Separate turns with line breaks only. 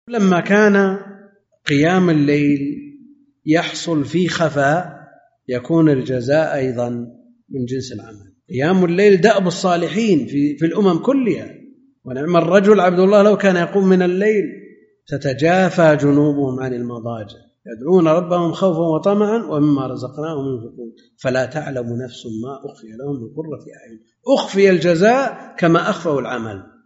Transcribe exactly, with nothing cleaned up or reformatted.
لما كان قيام الليل يحصل في خفاء يكون الجزاء أيضا من جنس العمل. قيام الليل دأب الصالحين في, في الأمم كلها، ونعم الرجل عبد الله لو كان يقوم من الليل تتجافى جنوبهم عن المضاجع يدعون ربهم خوفا وطمعا ومما رزقناهم ينفقون فلا تعلم نفس ما أخفي لهم من قرة أعين. أخفي الجزاء كما أخفوا العمل.